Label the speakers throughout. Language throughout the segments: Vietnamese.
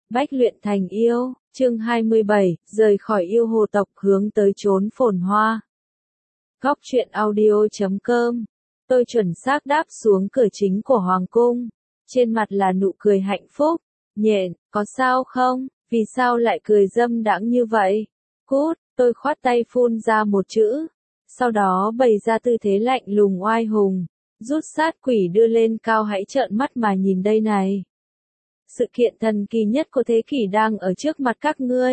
Speaker 1: Bách luyện thành yêu, chương 27, rời khỏi yêu hồ tộc hướng tới chốn phồn hoa. Góc truyện audio.com. Tôi chuẩn xác đáp xuống cửa chính của hoàng cung. Trên mặt là nụ cười hạnh phúc. Nhện, có sao không? Vì sao lại cười dâm đãng như vậy? Cút, tôi khoát tay phun ra một chữ. Sau đó bày ra tư thế lạnh lùng oai hùng. Rút sát quỷ đưa lên cao, hãy trợn mắt mà nhìn đây này. Sự kiện thần kỳ nhất của thế kỷ đang ở trước mặt các ngươi.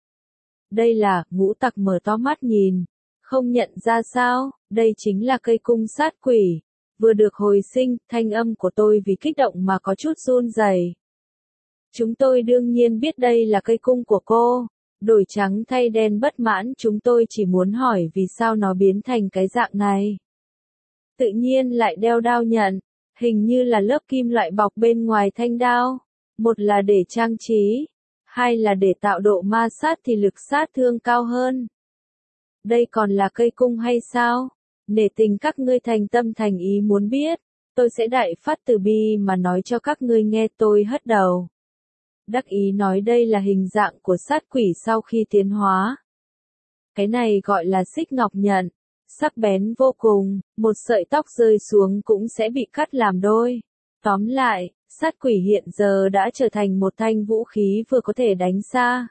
Speaker 1: Đây là, ngũ tặc mở to mắt nhìn. Không nhận ra sao, đây chính là cây cung sát quỷ. Vừa được hồi sinh, thanh âm của tôi vì kích động mà có chút run rẩy. Chúng tôi đương nhiên biết đây là cây cung của cô. Đổi trắng thay đen bất mãn, chúng tôi chỉ muốn hỏi vì sao nó biến thành cái dạng này. Tự nhiên lại đeo đao nhận, hình như là lớp kim loại bọc bên ngoài thanh đao. Một là để trang trí, hai là để tạo độ ma sát thì lực sát thương cao hơn. Đây còn là cây cung hay sao? Nể tình các ngươi thành tâm thành ý muốn biết, tôi sẽ đại phát từ bi mà nói cho các ngươi nghe. Tôi hất đầu. Đắc ý nói đây là hình dạng của sát quỷ sau khi tiến hóa. Cái này gọi là xích ngọc nhận, sắc bén vô cùng, một sợi tóc rơi xuống cũng sẽ bị cắt làm đôi. Tóm lại, sát quỷ hiện giờ đã trở thành một thanh vũ khí vừa có thể đánh xa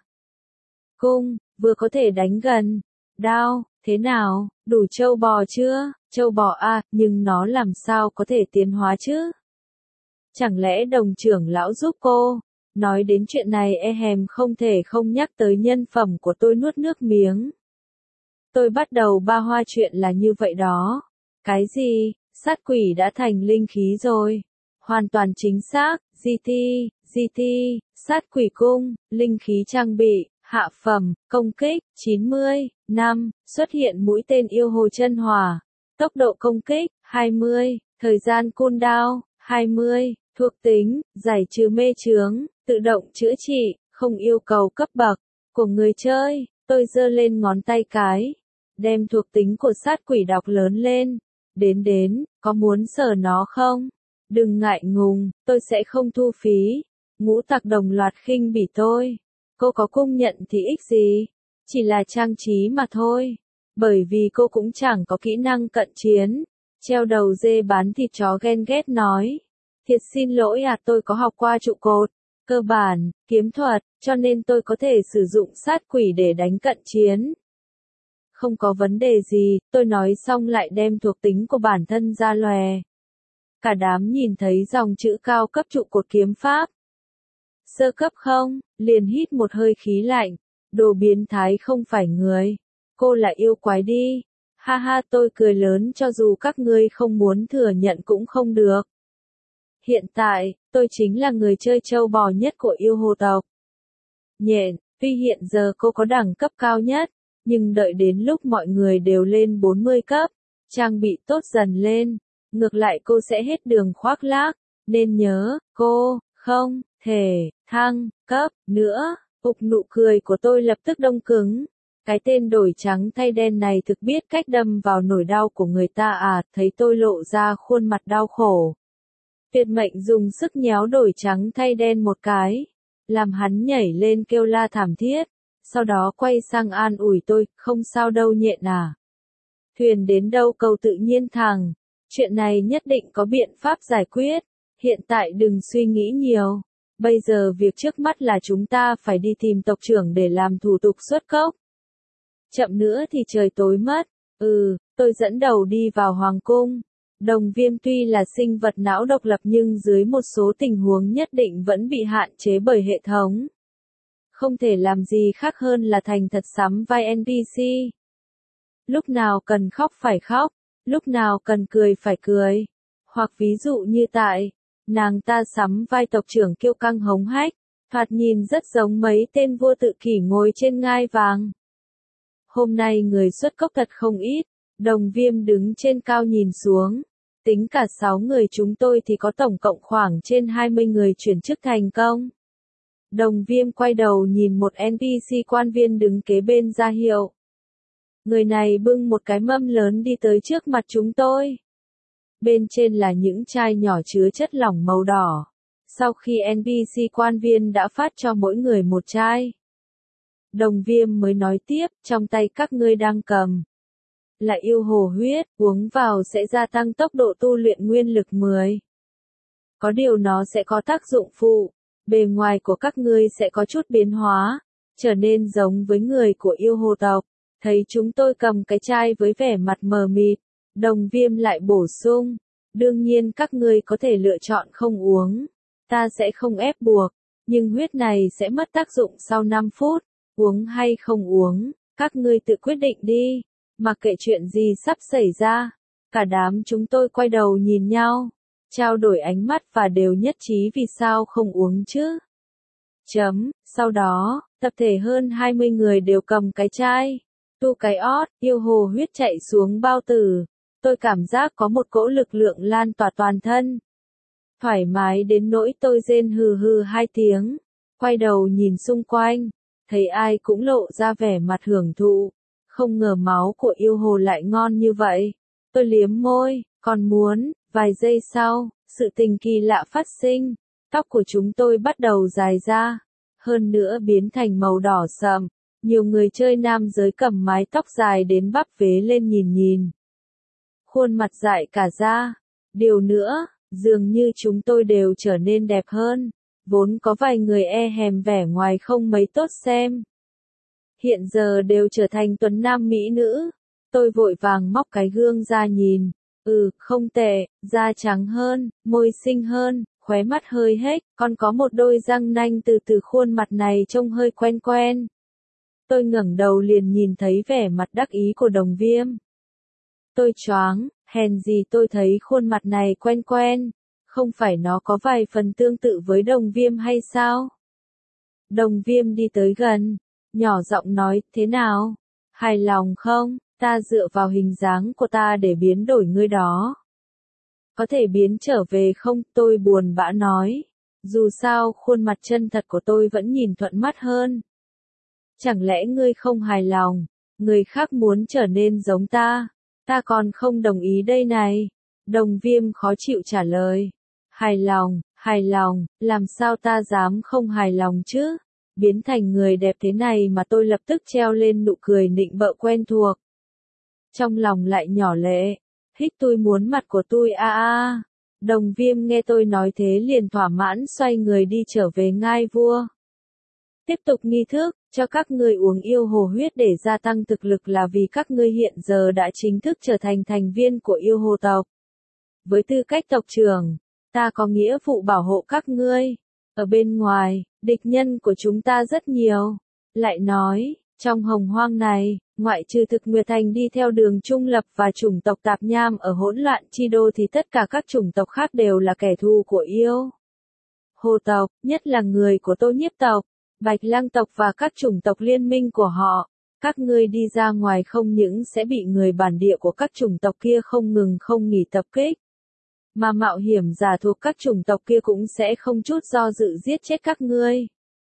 Speaker 1: cung, vừa có thể đánh gần. Đao, thế nào, đủ trâu bò chưa? Trâu bò à, nhưng nó làm sao có thể tiến hóa chứ? Chẳng lẽ đồng trưởng lão giúp cô? Nói đến chuyện này không thể không nhắc tới nhân phẩm của tôi, nuốt nước miếng. Tôi bắt đầu ba hoa chuyện là như vậy đó. Cái gì? Sát quỷ đã thành linh khí rồi. Hoàn toàn chính xác, GT, sát quỷ cung, linh khí trang bị, hạ phẩm, công kích, 90, 5, xuất hiện mũi tên yêu hồ chân hỏa, tốc độ công kích, 20, thời gian cooldown, 20, thuộc tính, giải trừ mê chướng, tự động chữa trị, không yêu cầu cấp bậc của người chơi. Tôi giơ lên ngón tay cái, đem thuộc tính của sát quỷ đọc lớn lên. Đến, có muốn sờ nó không? Đừng ngại ngùng, tôi sẽ không thu phí. Ngũ tặc đồng loạt khinh bỉ tôi. Cô có cung nhận thì ích gì? Chỉ là trang trí mà thôi. Bởi vì cô cũng chẳng có kỹ năng cận chiến. Treo đầu dê bán thịt chó ghen ghét nói. Thiệt xin lỗi tôi có học qua trụ cột, cơ bản, kiếm thuật, cho nên tôi có thể sử dụng sát quỷ để đánh cận chiến. Không có vấn đề gì, tôi nói xong lại đem thuộc tính của bản thân ra lòe. Cả đám nhìn thấy dòng chữ cao cấp trụ cột kiếm pháp. Sơ cấp không, liền hít một hơi khí lạnh. Đồ biến thái không phải người. Cô là yêu quái đi. Ha ha, tôi cười lớn, cho dù các ngươi không muốn thừa nhận cũng không được. Hiện tại, tôi chính là người chơi trâu bò nhất của yêu hồ tộc. Nhện, tuy hiện giờ cô có đẳng cấp cao nhất, nhưng đợi đến lúc mọi người đều lên 40 cấp, trang bị tốt dần lên, ngược lại cô sẽ hết đường khoác lác, nên nhớ, cô, không thể thăng cấp nữa. Nụ cười của tôi lập tức đông cứng. Cái tên đổi trắng thay đen này thực biết cách đâm vào nỗi đau của người ta à? Thấy tôi lộ ra khuôn mặt đau khổ, tuyệt mệnh dùng sức nhéo đổi trắng thay đen một cái, làm hắn nhảy lên kêu la thảm thiết, sau đó quay sang an ủi tôi, không sao đâu nhện à. Thuyền đến đâu cầu tự nhiên thẳng, chuyện này nhất định có biện pháp giải quyết, hiện tại đừng suy nghĩ nhiều, bây giờ việc trước mắt là chúng ta phải đi tìm tộc trưởng để làm thủ tục xuất cốc. Chậm nữa thì trời tối mất. Tôi dẫn đầu đi vào hoàng cung. Đồng Viêm tuy là sinh vật não độc lập nhưng dưới một số tình huống nhất định vẫn bị hạn chế bởi hệ thống. Không thể làm gì khác hơn là thành thật sắm vai NPC. Lúc nào cần khóc phải khóc, lúc nào cần cười phải cười. Hoặc ví dụ như tại, nàng ta sắm vai tộc trưởng kiêu căng hống hách, thoạt nhìn rất giống mấy tên vua tự kỷ ngồi trên ngai vàng. Hôm nay người xuất cốc thật không ít. Đồng Viêm đứng trên cao nhìn xuống. Tính cả 6 người chúng tôi thì có tổng cộng khoảng trên 20 người chuyển chức thành công. Đồng Viêm quay đầu nhìn một NPC quan viên đứng kế bên ra hiệu. Người này bưng một cái mâm lớn đi tới trước mặt chúng tôi. Bên trên là những chai nhỏ chứa chất lỏng màu đỏ. Sau khi NPC quan viên đã phát cho mỗi người một chai, Đồng Viêm mới nói tiếp, trong tay các ngươi đang cầm là yêu hồ huyết, uống vào sẽ gia tăng tốc độ tu luyện nguyên lực 10. Có điều nó sẽ có tác dụng phụ, bề ngoài của các ngươi sẽ có chút biến hóa, trở nên giống với người của yêu hồ tộc. Thấy chúng tôi cầm cái chai với vẻ mặt mờ mịt, Đồng Viêm lại bổ sung, đương nhiên các ngươi có thể lựa chọn không uống, ta sẽ không ép buộc, nhưng huyết này sẽ mất tác dụng sau 5 phút, uống hay không uống, các ngươi tự quyết định đi, mặc kệ chuyện gì sắp xảy ra. Cả đám chúng tôi quay đầu nhìn nhau, trao đổi ánh mắt và đều nhất trí vì sao không uống chứ. Sau đó, tập thể hơn 20 người đều cầm cái chai, tu cái ót, yêu hồ huyết chạy xuống bao tử. Tôi cảm giác có một cỗ lực lượng lan tỏa toàn thân. Thoải mái đến nỗi tôi rên hừ hừ 2 tiếng, quay đầu nhìn xung quanh, thấy ai cũng lộ ra vẻ mặt hưởng thụ. Không ngờ máu của yêu hồ lại ngon như vậy. Tôi liếm môi, còn muốn, vài giây sau, sự tình kỳ lạ phát sinh. Tóc của chúng tôi bắt đầu dài ra, hơn nữa biến thành màu đỏ sậm. Nhiều người chơi nam giới cầm mái tóc dài đến bắp vế lên nhìn. Khuôn mặt dại cả ra. Điều nữa, dường như chúng tôi đều trở nên đẹp hơn. Vốn có vài người e hèm vẻ ngoài không mấy tốt xem, hiện giờ đều trở thành tuấn nam mỹ nữ. Tôi vội vàng móc cái gương ra nhìn. Không tệ, da trắng hơn, môi xinh hơn, khóe mắt hơi hếch, còn có một đôi răng nanh từ khuôn mặt này trông hơi quen quen. Tôi ngẩng đầu liền nhìn thấy vẻ mặt đắc ý của Đồng Viêm. Tôi choáng, hèn gì tôi thấy khuôn mặt này quen quen, không phải nó có vài phần tương tự với Đồng Viêm hay sao? Đồng Viêm đi tới gần, nhỏ giọng nói, thế nào? Hài lòng không? Ta dựa vào hình dáng của ta để biến đổi ngươi đó. Có thể biến trở về không? Tôi buồn bã nói. Dù sao khuôn mặt chân thật của tôi vẫn nhìn thuận mắt hơn. Chẳng lẽ ngươi không hài lòng? Người khác muốn trở nên giống ta. Ta còn không đồng ý đây này. Đồng Viêm khó chịu trả lời. Hài lòng, làm sao ta dám không hài lòng chứ? Biến thành người đẹp thế này mà tôi lập tức treo lên nụ cười nịnh bợ quen thuộc. Trong lòng lại nhỏ lệ, hít tôi muốn mặt của tôi a. Đồng Viêm nghe tôi nói thế liền thỏa mãn xoay người đi trở về ngai vua. Tiếp tục nghi thức, cho các ngươi uống yêu hồ huyết để gia tăng thực lực là vì các ngươi hiện giờ đã chính thức trở thành thành viên của yêu hồ tộc. Với tư cách tộc trưởng, ta có nghĩa vụ bảo hộ các ngươi. Ở bên ngoài, địch nhân của chúng ta rất nhiều. Lại nói, trong hồng hoang này, ngoại trừ thực Nguyệt Thành đi theo đường trung lập và chủng tộc tạp nham ở hỗn loạn chi đô thì tất cả các chủng tộc khác đều là kẻ thù của yêu hồ tộc, nhất là người của Tô Nhiếp tộc, Bạch Lang tộc và các chủng tộc liên minh của họ. Các ngươi đi ra ngoài không những sẽ bị người bản địa của các chủng tộc kia không ngừng không nghỉ tập kích, mà mạo hiểm giả thuộc các chủng tộc kia cũng sẽ không chút do dự giết chết các ngươi.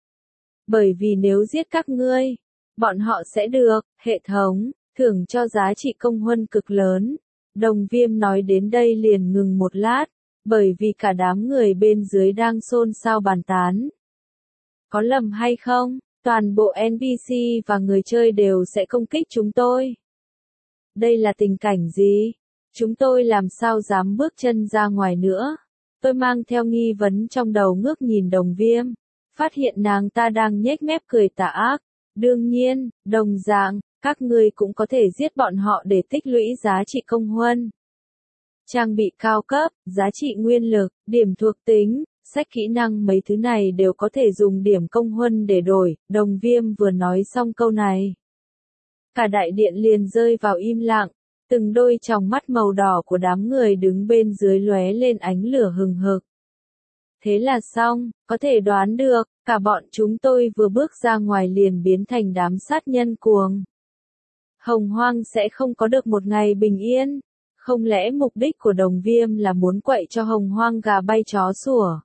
Speaker 1: Bởi vì nếu giết các ngươi, bọn họ sẽ được hệ thống thưởng cho giá trị công huân cực lớn. Đồng Viêm nói đến đây liền ngừng một lát, bởi vì cả đám người bên dưới đang xôn xao bàn tán. Có lầm hay không? Toàn bộ NPC và người chơi đều sẽ công kích chúng tôi. Đây là tình cảnh gì? Chúng tôi làm sao dám bước chân ra ngoài nữa? Tôi mang theo nghi vấn trong đầu ngước nhìn Đồng Viêm, phát hiện nàng ta đang nhếch mép cười tà ác. Đương nhiên, đồng dạng, các ngươi cũng có thể giết bọn họ để tích lũy giá trị công huân. Trang bị cao cấp, giá trị nguyên lực, điểm thuộc tính, sách kỹ năng mấy thứ này đều có thể dùng điểm công huân để đổi. Đồng Viêm vừa nói xong câu này, cả đại điện liền rơi vào im lặng, từng đôi tròng mắt màu đỏ của đám người đứng bên dưới lóe lên ánh lửa hừng hực. Thế là xong, có thể đoán được, cả bọn chúng tôi vừa bước ra ngoài liền biến thành đám sát nhân cuồng. Hồng hoang sẽ không có được một ngày bình yên. Không lẽ mục đích của Đồng Viêm là muốn quậy cho hồng hoang gà bay chó sủa?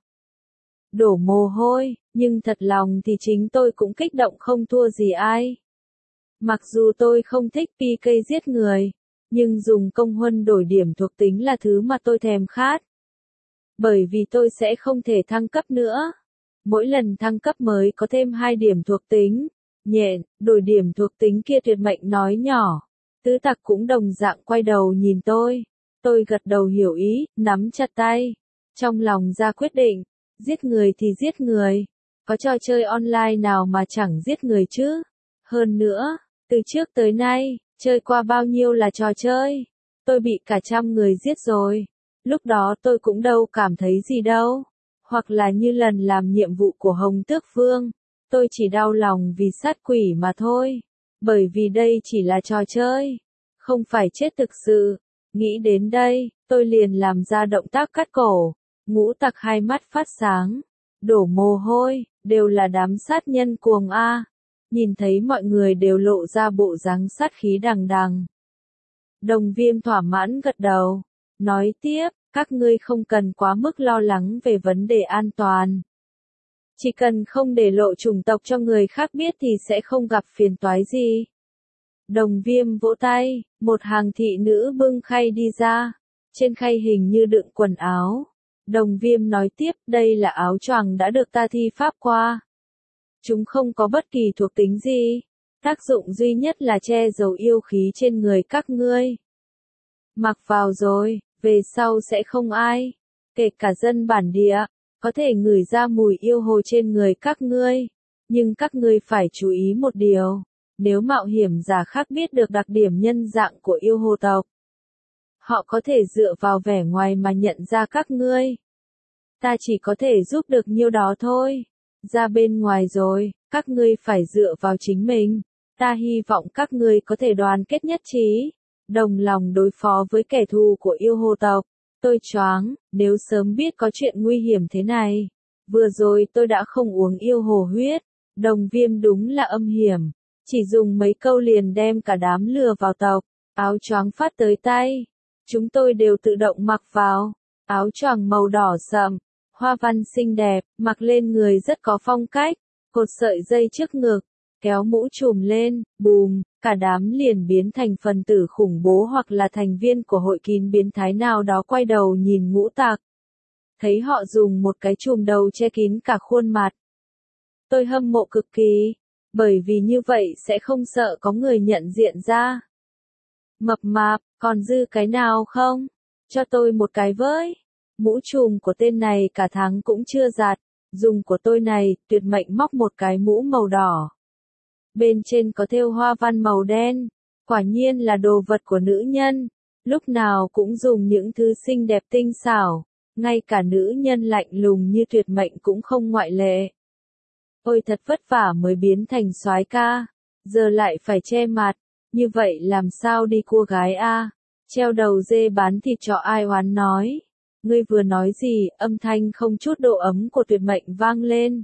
Speaker 1: Đổ mồ hôi, nhưng thật lòng thì chính tôi cũng kích động không thua gì ai. Mặc dù tôi không thích PK giết người, nhưng dùng công huân đổi điểm thuộc tính là thứ mà tôi thèm khát. Bởi vì tôi sẽ không thể thăng cấp nữa. Mỗi lần thăng cấp mới có thêm 2 điểm thuộc tính. Nhện, đổi điểm thuộc tính kia tuyệt mệnh nói nhỏ. Tứ tặc cũng đồng dạng quay đầu nhìn tôi. Tôi gật đầu hiểu ý, nắm chặt tay. Trong lòng ra quyết định, giết người thì giết người. Có trò chơi online nào mà chẳng giết người chứ? Hơn nữa, từ trước tới nay, chơi qua bao nhiêu là trò chơi. Tôi bị cả trăm người giết rồi. Lúc đó tôi cũng đâu cảm thấy gì đâu. Hoặc là như lần làm nhiệm vụ của Hồng Tước Vương. Tôi chỉ đau lòng vì sát quỷ mà thôi. Bởi vì đây chỉ là trò chơi. Không phải chết thực sự. Nghĩ đến đây, tôi liền làm ra động tác cắt cổ. Ngũ tặc hai mắt phát sáng. Đổ mồ hôi, đều là đám sát nhân cuồng a. Nhìn thấy mọi người đều lộ ra bộ dáng sát khí đằng đằng. Đồng Viêm thỏa mãn gật đầu. Nói tiếp, các ngươi không cần quá mức lo lắng về vấn đề an toàn. Chỉ cần không để lộ chủng tộc cho người khác biết thì sẽ không gặp phiền toái gì. Đồng Viêm vỗ tay, một hàng thị nữ bưng khay đi ra. Trên khay hình như đựng quần áo. Đồng Viêm nói tiếp, đây là áo choàng đã được ta thi pháp qua. Chúng không có bất kỳ thuộc tính gì. Tác dụng duy nhất là che giấu yêu khí trên người các ngươi. Mặc vào rồi, về sau sẽ không ai, kể cả dân bản địa, có thể ngửi ra mùi yêu hồ trên người các ngươi. Nhưng các ngươi phải chú ý một điều, nếu mạo hiểm giả khác biết được đặc điểm nhân dạng của yêu hồ tộc, họ có thể dựa vào vẻ ngoài mà nhận ra các ngươi. Ta chỉ có thể giúp được nhiêu đó thôi. Ra bên ngoài rồi, các ngươi phải dựa vào chính mình. Ta hy vọng các ngươi có thể đoàn kết nhất trí, đồng lòng đối phó với kẻ thù của yêu hồ tộc. Tôi choáng, nếu sớm biết có chuyện nguy hiểm thế này. Vừa rồi tôi đã không uống yêu hồ huyết. Đồng Viêm đúng là âm hiểm. Chỉ dùng mấy câu liền đem cả đám lừa vào tộc. Áo choàng phát tới tay. Chúng tôi đều tự động mặc vào. Áo choàng màu đỏ sậm, hoa văn xinh đẹp, mặc lên người rất có phong cách. Cột sợi dây trước ngực, kéo mũ trùm lên, bùm, cả đám liền biến thành phần tử khủng bố hoặc là thành viên của hội kín biến thái nào đó quay đầu nhìn Ngũ Tặc. Thấy họ dùng một cái trùm đầu che kín cả khuôn mặt. Tôi hâm mộ cực kỳ, bởi vì như vậy sẽ không sợ có người nhận diện ra. Mập mạp, còn dư cái nào không? Cho tôi một cái với. Mũ trùm của tên này cả tháng cũng chưa giặt. Dùng của tôi này, tuyệt mệnh móc một cái mũ màu đỏ. Bên trên có thêu hoa văn màu đen. Quả nhiên là đồ vật của nữ nhân. Lúc nào cũng dùng những thứ xinh đẹp tinh xảo. Ngay cả nữ nhân lạnh lùng như tuyệt mệnh cũng không ngoại lệ. Ôi thật vất vả mới biến thành soái ca. Giờ lại phải che mặt. Như vậy làm sao đi cua gái a? Treo đầu dê bán thịt cho ai oán nói. Ngươi vừa nói gì, âm thanh không chút độ ấm của tuyệt mệnh vang lên.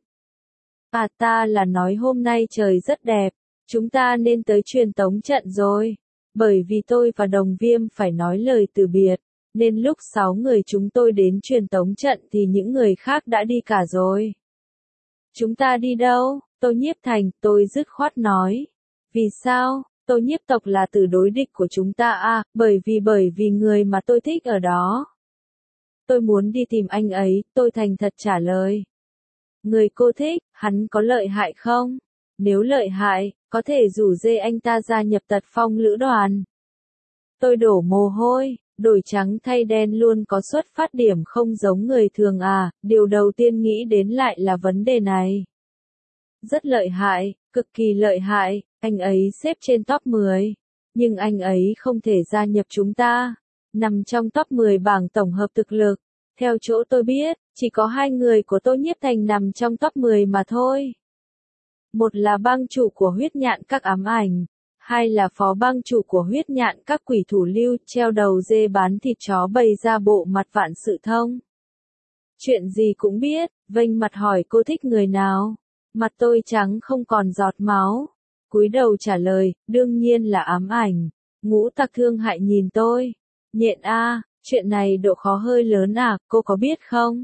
Speaker 1: À ta là nói hôm nay trời rất đẹp, chúng ta nên tới truyền tống trận rồi. Bởi vì tôi và Đồng Viêm phải nói lời từ biệt, nên lúc 6 người chúng tôi đến truyền tống trận thì những người khác đã đi cả rồi. Chúng ta đi đâu? Tô Nhiếp Thành, tôi dứt khoát nói. Vì sao? Tô Nhiếp tộc là tử đối địch của chúng ta à, bởi vì người mà tôi thích ở đó. Tôi muốn đi tìm anh ấy, tôi thành thật trả lời. Người cô thích, hắn có lợi hại không? Nếu lợi hại, có thể rủ dê anh ta gia nhập Tật Phong lữ đoàn. Tôi đổ mồ hôi, đổi trắng thay đen luôn có xuất phát điểm không giống người thường à, điều đầu tiên nghĩ đến lại là vấn đề này. Rất lợi hại, cực kỳ lợi hại, anh ấy xếp trên top 10. Nhưng anh ấy không thể gia nhập chúng ta. Nằm trong top 10 bảng tổng hợp thực lực. Theo chỗ tôi biết, chỉ có 2 người của Tô Nhiếp Thành nằm trong top 10 mà thôi. Một là bang chủ của huyết nhạn các ám ảnh. Hai là phó bang chủ của huyết nhạn các quỷ thủ lưu, treo đầu dê bán thịt chó bày ra bộ mặt vạn sự thông. Chuyện gì cũng biết, vênh mặt hỏi cô thích người nào. Mặt tôi trắng không còn giọt máu. Cúi đầu trả lời, đương nhiên là ám ảnh. Ngũ Tặc thương hại nhìn tôi. Nhện a, chuyện này độ khó hơi lớn à, cô có biết không?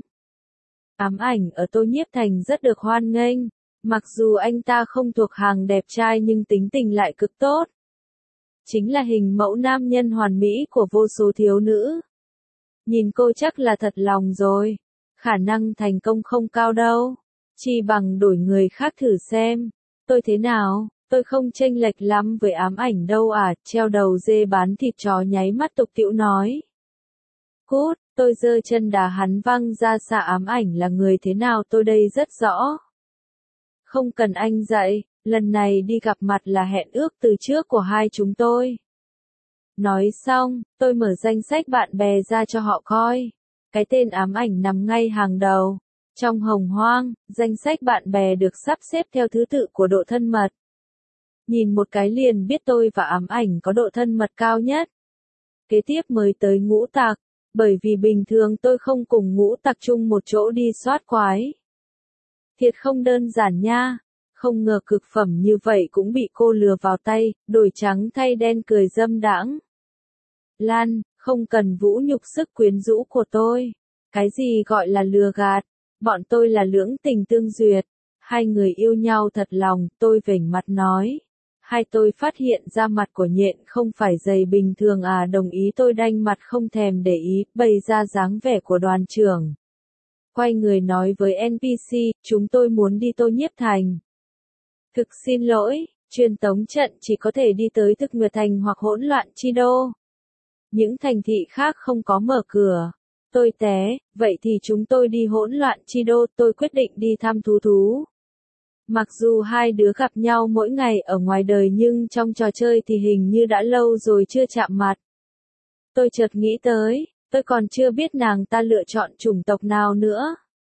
Speaker 1: Ám ảnh ở Tô Nhiếp Thành rất được hoan nghênh. Mặc dù anh ta không thuộc hàng đẹp trai nhưng tính tình lại cực tốt. Chính là hình mẫu nam nhân hoàn mỹ của vô số thiếu nữ. Nhìn cô chắc là thật lòng rồi. Khả năng thành công không cao đâu. Chi bằng đổi người khác thử xem. Tôi thế nào? Tôi không chênh lệch lắm với ám ảnh đâu à, treo đầu dê bán thịt chó nháy mắt tục tĩu nói. Cút, tôi giơ chân đá hắn văng ra xa. Ám ảnh là người thế nào tôi đây rất rõ. Không cần anh dạy, lần này đi gặp mặt là hẹn ước từ trước của hai chúng tôi. Nói xong, tôi mở danh sách bạn bè ra cho họ coi. Cái tên ám ảnh nằm ngay hàng đầu. Trong hồng hoang, danh sách bạn bè được sắp xếp theo thứ tự của độ thân mật. Nhìn một cái liền biết tôi và ám ảnh có độ thân mật cao nhất. Kế tiếp mới tới Ngũ Tặc, bởi vì bình thường tôi không cùng Ngũ Tặc chung một chỗ đi soát quái. Thiệt không đơn giản nha, không ngờ cực phẩm như vậy cũng bị cô lừa vào tay, đổi trắng thay đen cười dâm đãng. Lan, không cần vũ nhục sức quyến rũ của tôi. Cái gì gọi là lừa gạt? Bọn tôi là lưỡng tình tương duyệt. Hai người yêu nhau thật lòng, tôi vểnh mặt nói. Hai tôi phát hiện ra mặt của nhện không phải dày bình thường à, đồng ý. Tôi đanh mặt không thèm để ý, bày ra dáng vẻ của đoàn trưởng. Quay người nói với NPC, chúng tôi muốn đi Tô Nhiếp Thành. Thực xin lỗi, truyền tống trận chỉ có thể đi tới Thực Nguyệt Thành hoặc Hỗn Loạn Chi Đô. Những thành thị khác không có mở cửa. Tôi té, vậy thì chúng tôi đi Hỗn Loạn Chi Đô. Tôi quyết định đi thăm thú thú. Mặc dù hai đứa gặp nhau mỗi ngày ở ngoài đời nhưng trong trò chơi thì hình như đã lâu rồi chưa chạm mặt. Tôi chợt nghĩ tới, tôi còn chưa biết nàng ta lựa chọn chủng tộc nào nữa.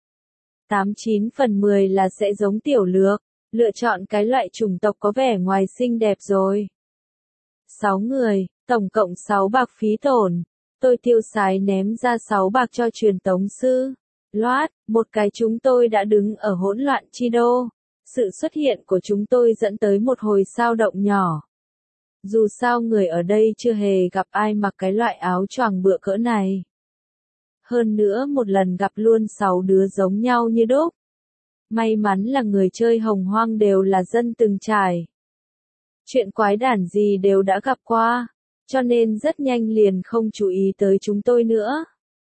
Speaker 1: 89 phần 10 là sẽ giống Tiểu Lược, lựa chọn cái loại chủng tộc có vẻ ngoài xinh đẹp rồi. 6 người, tổng cộng 6 bạc phí tổn. Tôi tiêu xài ném ra 6 bạc cho truyền tống sư. Loát, một cái chúng tôi đã đứng ở Hỗn Loạn Chi Đô. Sự xuất hiện của chúng tôi dẫn tới một hồi sao động nhỏ. Dù sao người ở đây chưa hề gặp ai mặc cái loại áo choàng bựa cỡ này. Hơn nữa một lần gặp luôn 6 đứa giống nhau như đúc. May mắn là người chơi Hồng Hoang đều là dân từng trải. Chuyện quái đản gì đều đã gặp qua, cho nên rất nhanh liền không chú ý tới chúng tôi nữa.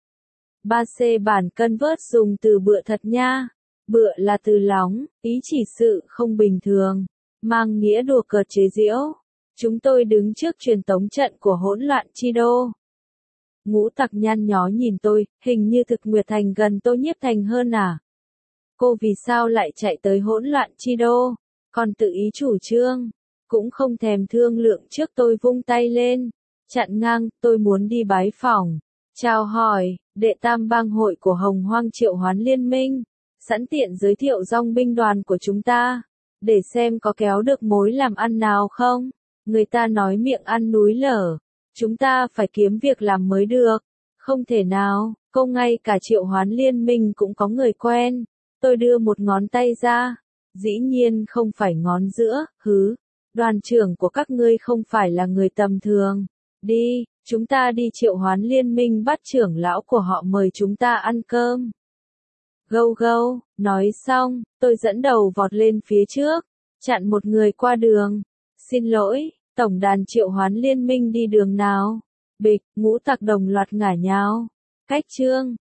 Speaker 1: 3C bản convert dùng từ bựa thật nha. Bựa là từ lóng, ý chỉ sự không bình thường, mang nghĩa đùa cợt chế giễu. Chúng tôi đứng trước truyền tống trận của Hỗn Loạn Chi Đô. Ngũ Tặc nhăn nhó nhìn tôi, hình như Thực Nguyệt Thành gần Tô Nhiếp Thành hơn à? Cô vì sao lại chạy tới Hỗn Loạn Chi Đô? Còn tự ý chủ trương, cũng không thèm thương lượng trước. Tôi vung tay lên, chặn ngang, tôi muốn đi bái phỏng, chào hỏi, đệ tam bang hội của Hồng Hoang triệu hoán liên minh, sẵn tiện giới thiệu dòng binh đoàn của chúng ta, để xem có kéo được mối làm ăn nào không. Người ta nói miệng ăn núi lở, chúng ta phải kiếm việc làm mới được. Không thể nào, cô ngay cả triệu hoán liên minh cũng có người quen. Tôi đưa một ngón tay ra, dĩ nhiên không phải ngón giữa, hứ. Đoàn trưởng của các ngươi không phải là người tầm thường. Đi, chúng ta đi triệu hoán liên minh bắt trưởng lão của họ mời chúng ta ăn cơm. Gâu gâu, nói xong, tôi dẫn đầu vọt lên phía trước, chặn một người qua đường. Xin lỗi, tổng đàn triệu hoán liên minh đi đường nào? Bịch, Ngũ Tặc đồng loạt ngả nhào. Cách chương